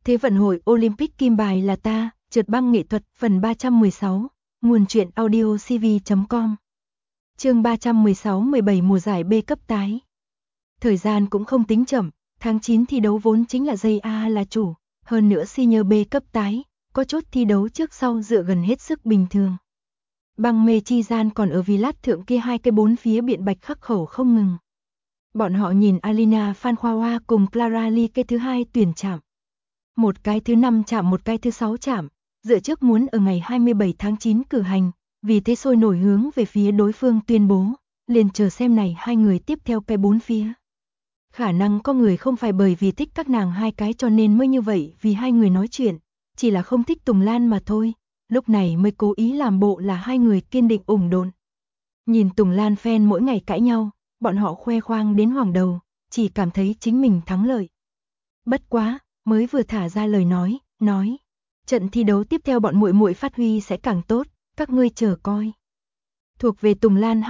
Thế vận hội Olympic kim bài là ta, trượt băng nghệ thuật phần 316, nguồn truyện audio cv.com. Chương 316-17 mùa giải B cấp tái. Thời gian cũng không tính chậm, tháng 9 thi đấu vốn chính là dây A là chủ, hơn nữa senior B cấp tái, có chốt thi đấu trước sau dựa gần hết sức bình thường. Băng mê chi gian còn ở Vilat thượng kia hai cái bốn phía biện bạch khắc khẩu không ngừng. Bọn họ nhìn Alina Phan cùng Clara Lee cái thứ hai tuyển chạm. Một cái thứ 5 chạm một cái thứ 6 chạm, dựa trước muốn ở ngày 27 tháng 9 cử hành, vì thế sôi nổi hướng về phía đối phương tuyên bố, liền chờ xem này hai người tiếp theo cái bốn phía. Khả năng có người không phải bởi vì thích các nàng hai cái cho nên mới như vậy vì hai người nói chuyện, chỉ là không thích Tùng Lan mà thôi, lúc này mới cố ý làm bộ là hai người kiên định ủng độn. Nhìn Tùng Lan fan mỗi ngày cãi nhau, bọn họ khoe khoang đến hoàng đầu, chỉ cảm thấy chính mình thắng lợi. Bất quá, mới vừa thả ra lời nói, trận thi đấu tiếp theo bọn muội muội phát huy sẽ càng tốt, các ngươi chờ coi. Thuộc về Tùng Lan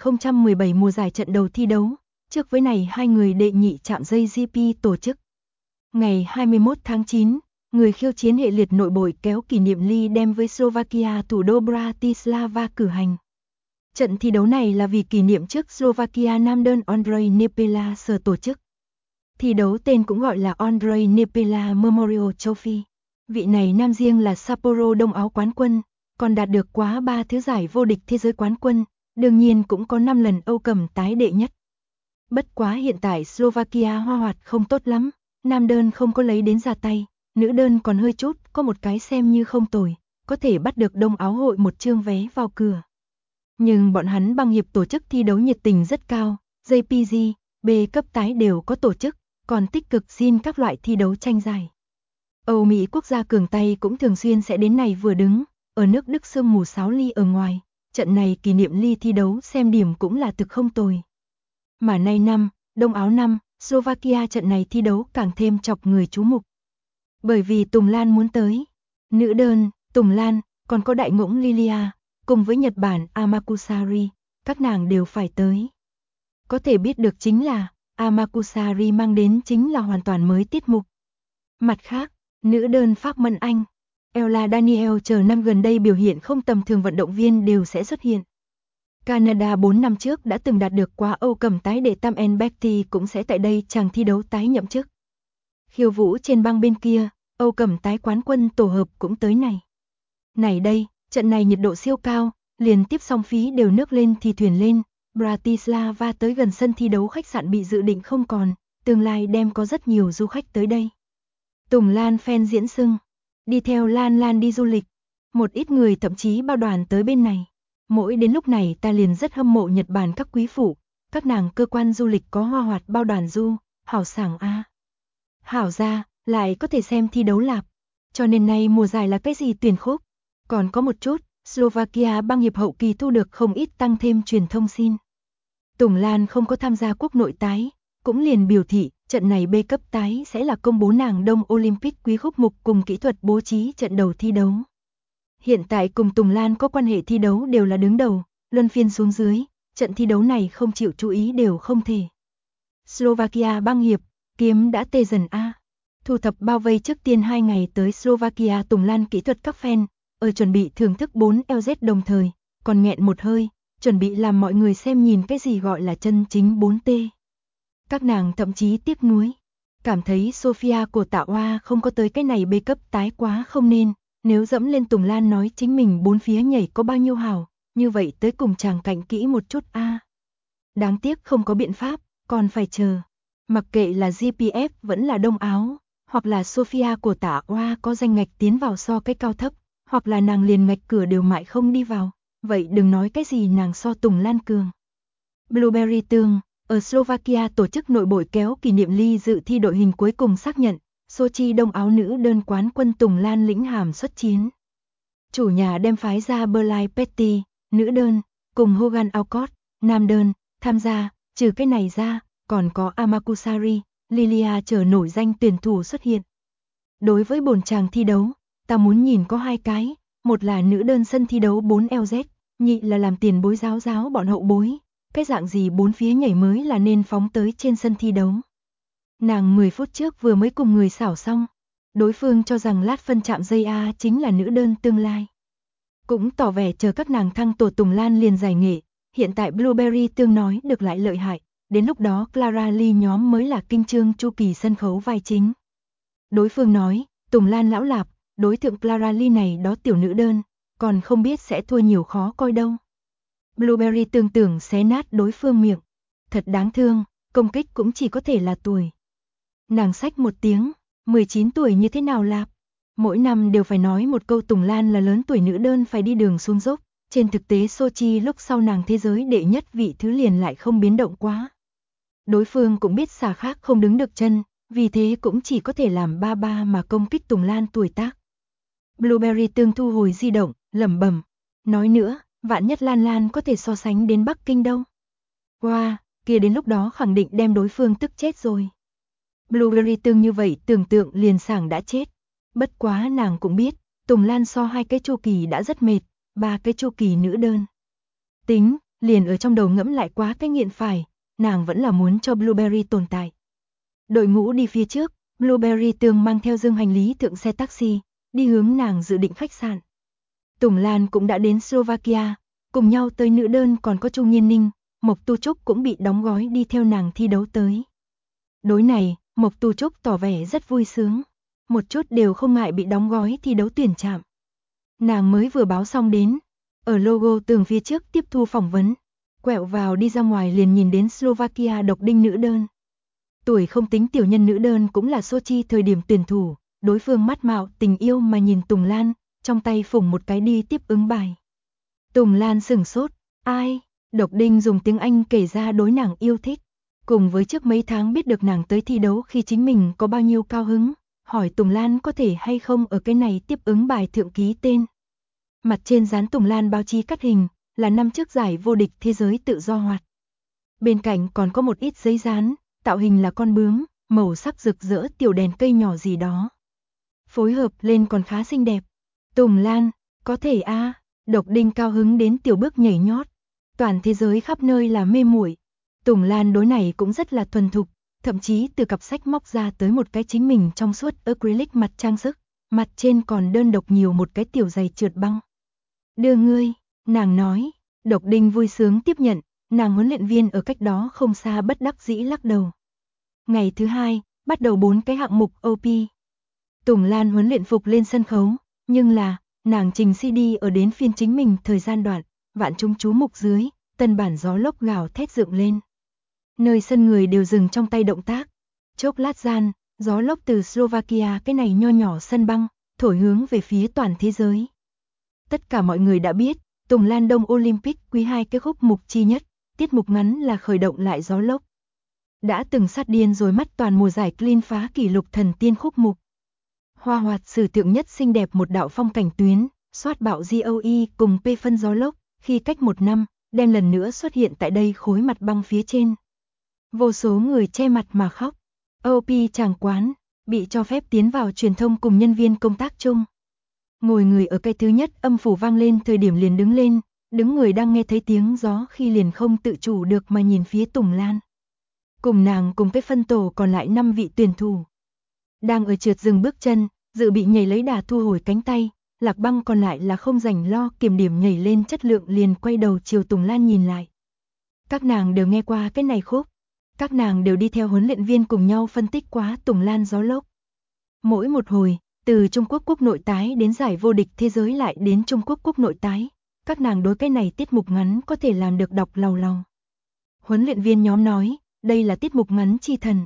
2017 mùa giải trận đầu thi đấu, trước với này hai người đệ nhị chạm dây GP tổ chức. Ngày 21 tháng 9, người khiêu chiến hệ liệt nội bội kéo kỷ niệm ly đem với Slovakia thủ đô Bratislava cử hành. Trận thi đấu này là vì kỷ niệm trước Slovakia nam đơn Ondrej Nepela sở tổ chức. Thi đấu tên cũng gọi là Ondrej Nepela Memorial Trophy. Vị này nam riêng là Sapporo Đông Áo quán quân, còn đạt được quá 3 thứ giải vô địch thế giới quán quân, đương nhiên cũng có 5 lần Âu cầm tái đệ nhất. Bất quá hiện tại Slovakia hoa hoạt không tốt lắm, nam đơn không có lấy đến ra tay, nữ đơn còn hơi chút, có một cái xem như không tồi, có thể bắt được Đông Áo hội một chương vé vào cửa. Nhưng bọn hắn băng hiệp tổ chức thi đấu nhiệt tình rất cao, JPG, B cấp tái đều có tổ chức, còn tích cực xin các loại thi đấu tranh giải. Âu Mỹ quốc gia cường tay cũng thường xuyên sẽ đến này vừa đứng, ở nước Đức sương mù 6 ly ở ngoài, trận này kỷ niệm ly thi đấu xem điểm cũng là thực không tồi. Mà nay năm, Đông Áo năm, Slovakia trận này thi đấu càng thêm chọc người chú mục. Bởi vì Tùng Lan muốn tới, nữ đơn, Tùng Lan, còn có đại ngỗng Lilia, cùng với Nhật Bản Amakusari, các nàng đều phải tới. Có thể biết được chính là, Amakusari mang đến chính là hoàn toàn mới tiết mục. Mặt khác, nữ đơn Pháp Mân Anh, Ella Daniel chờ năm gần đây biểu hiện không tầm thường vận động viên đều sẽ xuất hiện. Canada 4 năm trước đã từng đạt được quá Âu cầm tái đệ tam Betty cũng sẽ tại đây chàng thi đấu tái nhậm chức. Khiêu vũ trên băng bên kia, Âu cầm tái quán quân tổ hợp cũng tới này. Này đây, trận này nhiệt độ siêu cao, liền tiếp song phí đều nước lên thì thuyền lên, Bratislava tới gần sân thi đấu khách sạn bị dự định không còn, tương lai đem có rất nhiều du khách tới đây. Tùng Lan fan diễn xưng, đi theo Lan đi du lịch, một ít người thậm chí bao đoàn tới bên này. Mỗi đến lúc này ta liền rất hâm mộ Nhật Bản các quý phụ, các nàng cơ quan du lịch có hoa hoạt bao đoàn du, hảo sảng a. Hảo ra, lại có thể xem thi đấu lạp, cho nên nay mùa giải là cái gì tuyển khúc. Còn có một chút, Slovakia băng hiệp hậu kỳ thu được không ít tăng thêm truyền thông xin. Tùng Lan không có tham gia quốc nội tái, cũng liền biểu thị trận này B cấp tái sẽ là công bố nàng Đông Olympic quý khúc mục cùng kỹ thuật bố trí trận đầu thi đấu. Hiện tại cùng Tùng Lan có quan hệ thi đấu đều là đứng đầu, luân phiên xuống dưới, trận thi đấu này không chịu chú ý đều không thể. Slovakia băng hiệp, kiếm đã tê dần a. Thu thập bao vây trước tiên 2 ngày tới Slovakia Tùng Lan kỹ thuật các fan, ở chuẩn bị thưởng thức 4 LZ đồng thời, còn nghẹn một hơi, chuẩn bị làm mọi người xem nhìn cái gì gọi là chân chính 4T. Các nàng thậm chí tiếc nuối, cảm thấy Sofia của Tạ Hoa không có tới cái này B cấp tái quá không nên, nếu dẫm lên Tùng Lan nói chính mình bốn phía nhảy có bao nhiêu hảo, như vậy tới cùng chàng cạnh kỹ một chút a. Đáng tiếc không có biện pháp, còn phải chờ. Mặc kệ là GPF vẫn là Đông Áo, hoặc là Sofia của Tạ Hoa có danh ngạch tiến vào so cái cao thấp, hoặc là nàng liền ngạch cửa đều mãi không đi vào, vậy đừng nói cái gì nàng so Tùng Lan cường. Blueberry Tương, ở Slovakia tổ chức nội bội kéo kỷ niệm ly dự thi đội hình cuối cùng xác nhận, Sochi Đông Áo nữ đơn quán quân Tùng Lan lĩnh hàm xuất chiến. Chủ nhà đem phái ra Berlai Petty, nữ đơn, cùng Hogan Alcott, nam đơn, tham gia, trừ cái này ra, còn có Amakusari, Lilia chờ nổi danh tuyển thủ xuất hiện. Đối với bổn chàng thi đấu, ta muốn nhìn có 2 cái, một là nữ đơn sân thi đấu 4 LZ, nhị là làm tiền bối giáo bọn hậu bối, cái dạng gì bốn phía nhảy mới là nên phóng tới trên sân thi đấu. Nàng 10 phút trước vừa mới cùng người xảo xong, Đối phương cho rằng lát phân chạm dây A chính là nữ đơn tương lai. Cũng tỏ vẻ chờ các nàng thăng tổ Tùng Lan liền giải nghệ, hiện tại Blueberry tương nói được lại lợi hại, đến lúc đó Clara Lee nhóm mới là kinh chương chu kỳ sân khấu vai chính. Đối phương nói, Tùng Lan lão lạp, đối tượng Clara Lee này đó tiểu nữ đơn, còn không biết sẽ thua nhiều khó coi đâu. Blueberry tương tưởng xé nát đối phương miệng, thật đáng thương, công kích cũng chỉ có thể là tuổi. Nàng xách một tiếng, 19 tuổi như thế nào lạp? Mỗi năm đều phải nói một câu Tùng Lan là lớn tuổi nữ đơn phải đi đường xuống dốc, trên thực tế Sochi lúc sau nàng thế giới đệ nhất vị thứ liền lại không biến động quá. Đối phương cũng biết xà khác không đứng được chân, vì thế cũng chỉ có thể làm ba ba mà công kích Tùng Lan tuổi tác. Blueberry tương thu hồi di động, lẩm bẩm, nói nữa, vạn nhất Lan Lan có thể so sánh đến Bắc Kinh đâu. Wow, kia đến lúc đó khẳng định đem đối phương tức chết rồi. Blueberry tương như vậy tưởng tượng liền sảng đã chết. Bất quá nàng cũng biết, Tùng Lan so 2 cái chu kỳ đã rất mệt, 3 cái chu kỳ nữ đơn. Tính, liền ở trong đầu ngẫm lại quá cái nghiện phải, nàng vẫn là muốn cho Blueberry tồn tại. Đội ngũ đi phía trước, Blueberry tương mang theo dương hành lý thượng xe taxi, đi hướng nàng dự định khách sạn. Tùng Lan cũng đã đến Slovakia, cùng nhau tới nữ đơn còn có Chu Nghiên Ninh, Mộc Tu Trúc cũng bị đóng gói đi theo nàng thi đấu tới. Đối này, Mộc Tu Trúc tỏ vẻ rất vui sướng, một chút đều không ngại bị đóng gói thi đấu tuyển chạm. Nàng mới vừa báo xong đến, ở logo tường phía trước tiếp thu phỏng vấn, quẹo vào đi ra ngoài liền nhìn đến Slovakia độc đinh nữ đơn. Tuổi không tính tiểu nhân nữ đơn cũng là Sochi thời điểm tuyển thủ, đối phương mắt mạo tình yêu mà nhìn Tùng Lan, trong tay phủng một cái đi tiếp ứng bài. Tùng Lan sửng sốt, ai? Độc đinh dùng tiếng Anh kể ra đối nàng yêu thích, cùng với trước mấy tháng biết được nàng tới thi đấu khi chính mình có bao nhiêu cao hứng, hỏi Tùng Lan có thể hay không ở cái này tiếp ứng bài thượng ký tên. Mặt trên dán Tùng Lan báo chí cắt hình, là năm trước giải vô địch thế giới tự do hoạt. Bên cạnh còn có một ít giấy dán, tạo hình là con bướm, màu sắc rực rỡ tiểu đèn cây nhỏ gì đó. Phối hợp lên còn khá xinh đẹp. Tùng Lan, có thể a, Độc đinh cao hứng đến tiểu bước nhảy nhót. Toàn thế giới khắp nơi là mê muội. Tùng Lan đối này cũng rất là thuần thục, thậm chí từ cặp sách móc ra tới một cái chính mình trong suốt acrylic mặt trang sức, mặt trên còn đơn độc nhiều một cái tiểu giày trượt băng. Đưa ngươi, nàng nói, Độc đinh vui sướng tiếp nhận, nàng huấn luyện viên ở cách đó không xa bất đắc dĩ lắc đầu. Ngày thứ 2, bắt đầu 4 cái hạng mục OP. Tùng Lan huấn luyện phục lên sân khấu, nhưng là, nàng trình CD ở đến phiên chính mình thời gian đoạn, vạn chúng chú mục dưới, tân bản gió lốc gào thét dựng lên. Nơi sân người đều dừng trong tay động tác. Chốc lát gian, gió lốc từ Slovakia cái này nho nhỏ sân băng, thổi hướng về phía toàn thế giới. Tất cả mọi người đã biết, Tùng Lan Đông Olympic quý 2 cái khúc mục chi nhất, tiết mục ngắn là khởi động lại gió lốc. Đã từng sát điên rồi mắt toàn mùa giải clean phá kỷ lục thần tiên khúc mục. Hoa hoạt sử thượng nhất xinh đẹp một đạo phong cảnh tuyến, soát bạo GOE cùng P phân gió lốc, khi cách 1 năm, đem lần nữa xuất hiện tại đây khối mặt băng phía trên. Vô số người che mặt mà khóc. OP chàng quán, bị cho phép tiến vào truyền thông cùng nhân viên công tác chung. Ngồi người ở cây thứ nhất âm phủ vang lên thời điểm liền đứng lên, đứng người đang nghe thấy tiếng gió khi liền không tự chủ được mà nhìn phía Tùng Lan. Cùng nàng cùng cái phân tổ còn lại 5 vị tuyển thủ. Đang ở trượt dừng bước chân, dự bị nhảy lấy đà thu hồi cánh tay, Lạc Băng còn lại là không rảnh lo kiểm điểm nhảy lên chất lượng liền quay đầu chiều Tùng Lan nhìn lại. Các nàng đều nghe qua cái này khúc, các nàng đều đi theo huấn luyện viên cùng nhau phân tích quá Tùng Lan gió lốc. Mỗi một hồi, từ Trung Quốc quốc nội tái đến giải vô địch thế giới lại đến Trung Quốc quốc nội tái, các nàng đối cái này tiết mục ngắn có thể làm được đọc lầu lầu. Huấn luyện viên nhóm nói, đây là tiết mục ngắn chi thần.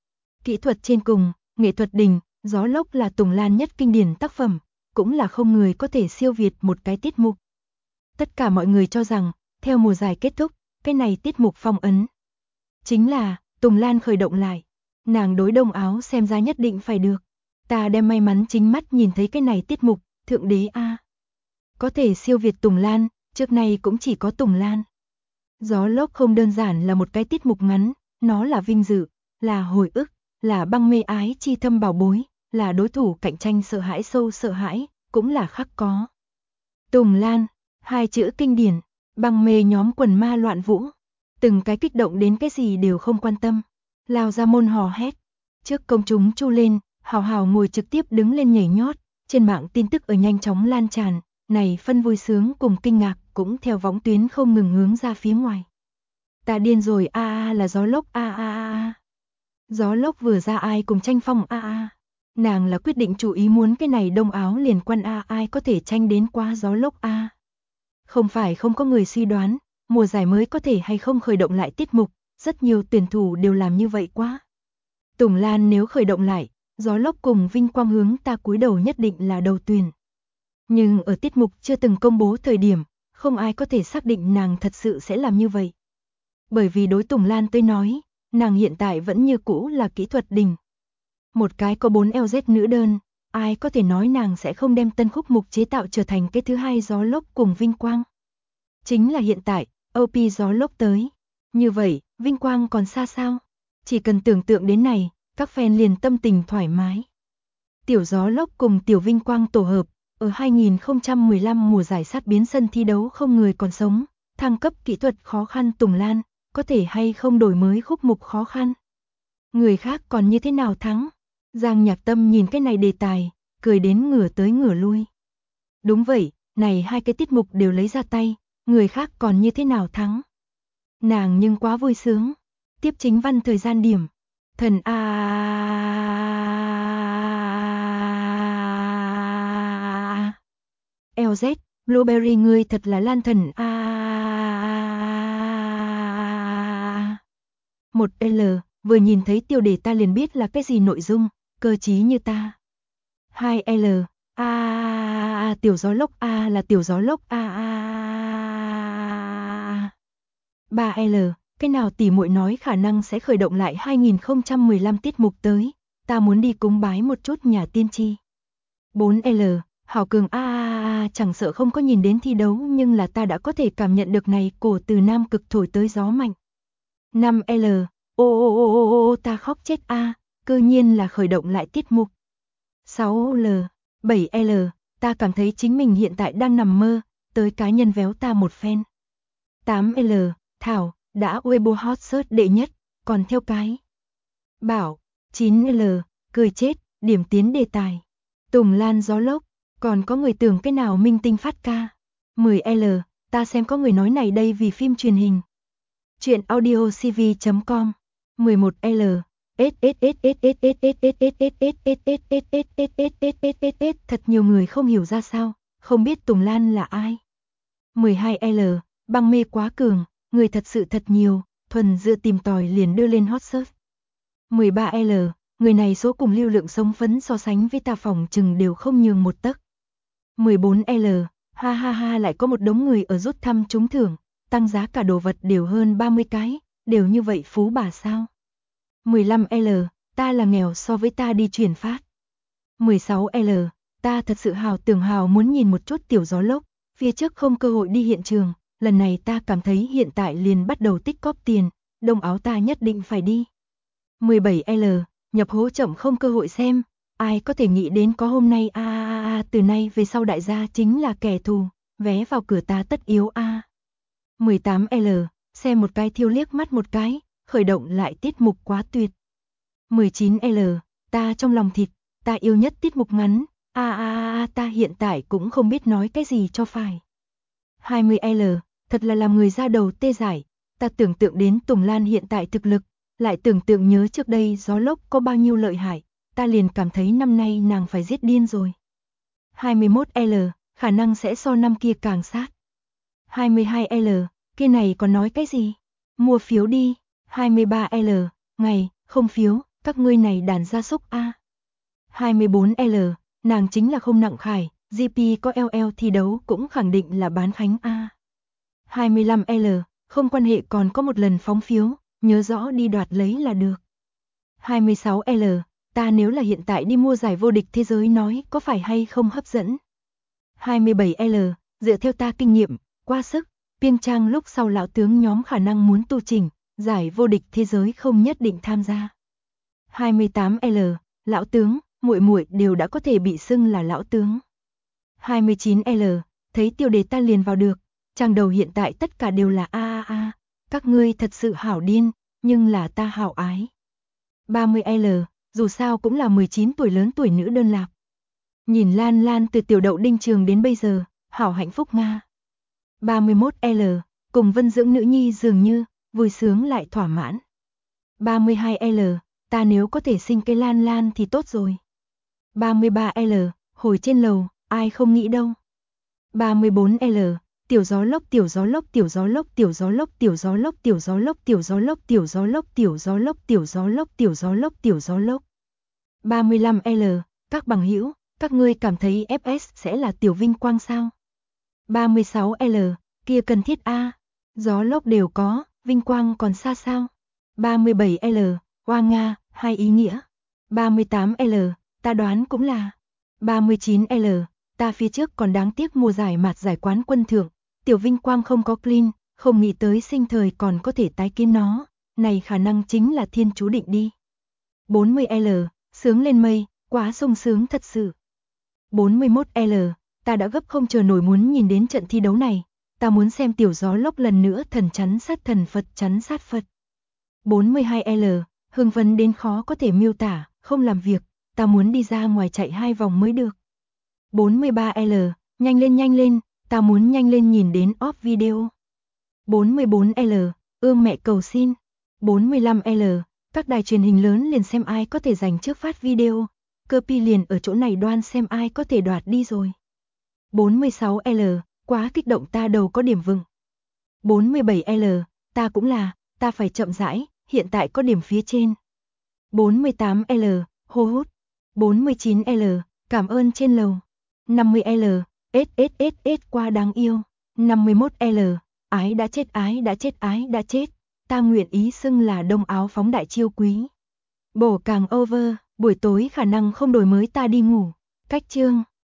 Kỹ thuật trên cùng, nghệ thuật đỉnh, gió lốc là Tùng Lan nhất kinh điển tác phẩm, cũng là không người có thể siêu việt một cái tiết mục. Tất cả mọi người cho rằng, theo mùa giải kết thúc, cái này tiết mục phong ấn. Chính là, Tùng Lan khởi động lại. Nàng đối đông áo xem ra nhất định phải được. Ta đem may mắn chính mắt nhìn thấy cái này tiết mục, thượng đế a. Có thể siêu việt Tùng Lan, trước nay cũng chỉ có Tùng Lan. Gió lốc không đơn giản là một cái tiết mục ngắn, nó là vinh dự, là hồi ức, là băng mê ái chi thâm bảo bối, là đối thủ cạnh tranh sợ hãi sâu sợ hãi, cũng là khắc có. Tùng Lan, 2 chữ kinh điển, băng mê nhóm quần ma loạn vũ, từng cái kích động đến cái gì đều không quan tâm, lao ra môn hò hét, trước công chúng chu lên, Hào Hào ngồi trực tiếp đứng lên nhảy nhót, trên mạng tin tức ở nhanh chóng lan tràn, này phân vui sướng cùng kinh ngạc cũng theo võng tuyến không ngừng hướng ra phía ngoài. Ta điên rồi a là gió lốc a. Gió lốc vừa ra ai cùng tranh phong a. Nàng là quyết định chủ ý muốn cái này đông áo liền quan a, ai có thể tranh đến qua gió lốc a. Không phải không có người suy đoán, mùa giải mới có thể hay không khởi động lại tiết mục, rất nhiều tuyển thủ đều làm như vậy quá. Tùng Lan nếu khởi động lại, gió lốc cùng vinh quang hướng ta cúi đầu nhất định là đầu tuyển. Nhưng ở tiết mục chưa từng công bố thời điểm, không ai có thể xác định nàng thật sự sẽ làm như vậy. Bởi vì đối Tùng Lan tới nói, nàng hiện tại vẫn như cũ là kỹ thuật đỉnh. Một cái có 4 LZ nữ đơn, ai có thể nói nàng sẽ không đem tân khúc mục chế tạo trở thành cái thứ hai gió lốc cùng vinh quang. Chính là hiện tại, OP gió lốc tới. Như vậy, vinh quang còn xa sao? Chỉ cần tưởng tượng đến này, các fan liền tâm tình thoải mái. Tiểu gió lốc cùng tiểu vinh quang tổ hợp, ở 2015 mùa giải sát biến sân thi đấu không người còn sống, thăng cấp kỹ thuật khó khăn Tùng Lan, có thể hay không đổi mới khúc mục khó khăn. Người khác còn như thế nào thắng? Giang Nhạc Tâm nhìn cái này đề tài, cười đến ngửa tới ngửa lui. Đúng vậy, này hai cái tiết mục đều lấy ra tay, người khác còn như thế nào thắng? Nàng nhưng quá vui sướng. Tiếp chính văn thời gian điểm. Thần a. LZ, Blueberry ngươi thật là lan thần a. 1L, vừa nhìn thấy tiêu đề ta liền biết là cái gì nội dung, cơ trí như ta. 2L, tiểu gió lốc a là tiểu gió lốc a. 3L, cái nào tỉ muội nói khả năng sẽ khởi động lại 2015 tiết mục tới, ta muốn đi cúng bái một chút nhà tiên tri. 4L, Hảo Cường chẳng sợ không có nhìn đến thi đấu nhưng là ta đã có thể cảm nhận được này cổ từ Nam Cực thổi tới gió mạnh. 5L, ta khóc chết cơ nhiên là khởi động lại tiết mục. 6L, 7L, ta cảm thấy chính mình hiện tại đang nằm mơ, tới cá nhân véo ta một phen. 8L, Thảo, đã Weibo hot search đệ nhất, còn theo cái. Bảo, 9L, cười chết, điểm tiến đề tài. Tùng Lan gió lốc, còn có người tưởng cái nào minh tinh phát ca. 10L, ta xem có người nói này đây vì phim truyền hình. Chuyện audiocv.com. 11L, thật nhiều người không hiểu ra sao, không biết Tùng Lan là ai. 12L, băng mê quá cường, người thật sự thật nhiều, thuần dựa tìm tòi liền đưa lên hot search. 13L, người này số cùng lưu lượng sống phấn so sánh với ta phòng chừng đều không nhường một tấc. 14L, ha ha ha lại có một đống người ở rút thăm trúng thưởng, tăng giá cả đồ vật đều hơn 30 cái, đều như vậy phú bà sao. 15L, ta là nghèo so với ta đi chuyển phát. 16L, ta thật sự tưởng muốn nhìn một chút tiểu gió lốc, phía trước không cơ hội đi hiện trường, lần này ta cảm thấy hiện tại liền bắt đầu tích cóp tiền, đông áo ta nhất định phải đi. 17L, nhập hố chậm không cơ hội xem, ai có thể nghĩ đến có hôm nay từ nay về sau đại gia chính là kẻ thù, vé vào cửa ta tất yếu 18L, xem một cái thiêu liếc mắt một cái, khởi động lại tiết mục quá tuyệt. 19L, ta trong lòng thịt, ta yêu nhất tiết mục ngắn, ta hiện tại cũng không biết nói cái gì cho phải. 20L, thật là làm người ra đầu tê dại, ta tưởng tượng đến Tùng Lan hiện tại thực lực, lại tưởng tượng nhớ trước đây gió lốc có bao nhiêu lợi hại, ta liền cảm thấy năm nay nàng phải giết điên rồi. 21L, khả năng sẽ so năm kia càng sát. 22L, kia này còn nói cái gì? Mua phiếu đi. 23L, ngày, không phiếu, các ngươi này đàn gia súc 24L, nàng chính là không nặng khải, GP có LL thi đấu cũng khẳng định là bán khánh 25L, không quan hệ còn có một lần phóng phiếu, nhớ rõ đi đoạt lấy là được. 26L, ta nếu là hiện tại đi mua giải vô địch thế giới nói có phải hay không hấp dẫn. 27L, dựa theo ta kinh nghiệm, qua sức, Piêng Trang lúc sau lão tướng nhóm khả năng muốn tu chỉnh, giải vô địch thế giới không nhất định tham gia. 28L, lão tướng, muội muội đều đã có thể bị xưng là lão tướng. 29L, thấy tiêu đề ta liền vào được, trang đầu hiện tại tất cả đều là các ngươi thật sự hảo điên, nhưng là ta hảo ái. 30L, dù sao cũng là 19 tuổi lớn tuổi nữ đơn lạc. Nhìn Lan Lan từ tiểu đậu đinh trường đến bây giờ, hảo hạnh phúc Nga. 31L, cùng Vân dưỡng nữ nhi dường như, vui sướng lại thỏa mãn. 32L, ta nếu có thể sinh cái Lan Lan thì tốt rồi. 33L, hồi trên lầu, ai không nghĩ đâu. 34L, tiểu gió lốc tiểu gió lốc tiểu gió lốc tiểu gió lốc tiểu gió lốc tiểu gió lốc tiểu gió lốc tiểu gió lốc tiểu gió lốc tiểu gió lốc tiểu gió lốc tiểu gió lốc. 35L, các bằng hữu, các ngươi cảm thấy FS sẽ là tiểu vinh quang sao? 36L, kia cần thiết a, gió lốc đều có, vinh quang còn xa sao? 37L, oa Nga, hai ý nghĩa. 38L, ta đoán cũng là. 39L, ta phía trước còn đáng tiếc mùa giải mạt giải quán quân thượng, tiểu vinh quang không có clean, không nghĩ tới sinh thời còn có thể tái kiến nó, này khả năng chính là thiên chú định đi. 40L, sướng lên mây, quá sung sướng thật sự. 41L, ta đã gấp không chờ nổi muốn nhìn đến trận thi đấu này, ta muốn xem tiểu gió lốc lần nữa thần chắn sát thần Phật chắn sát Phật. 42L, hưng phấn đến khó có thể miêu tả, không làm việc, ta muốn đi ra ngoài chạy 2 vòng mới được. 43L, nhanh lên, ta muốn nhanh lên nhìn đến off video. 44L, ương mẹ cầu xin. 45L, các đài truyền hình lớn liền xem ai có thể giành trước phát video, copy liền ở chỗ này đoan xem ai có thể đoạt đi rồi. 46L, quá kích động ta đầu có điểm vừng. 47L, ta cũng là, ta phải chậm rãi, hiện tại có điểm phía trên. 48L, hô hút. 49L, cảm ơn trên lầu. 50L, SSSS qua đáng yêu. 51L, ái đã chết ái đã chết ái đã chết, ta nguyện ý xưng là đông áo phóng đại chiêu quý. Bổ càng over, buổi tối khả năng không đổi mới ta đi ngủ. Cách chương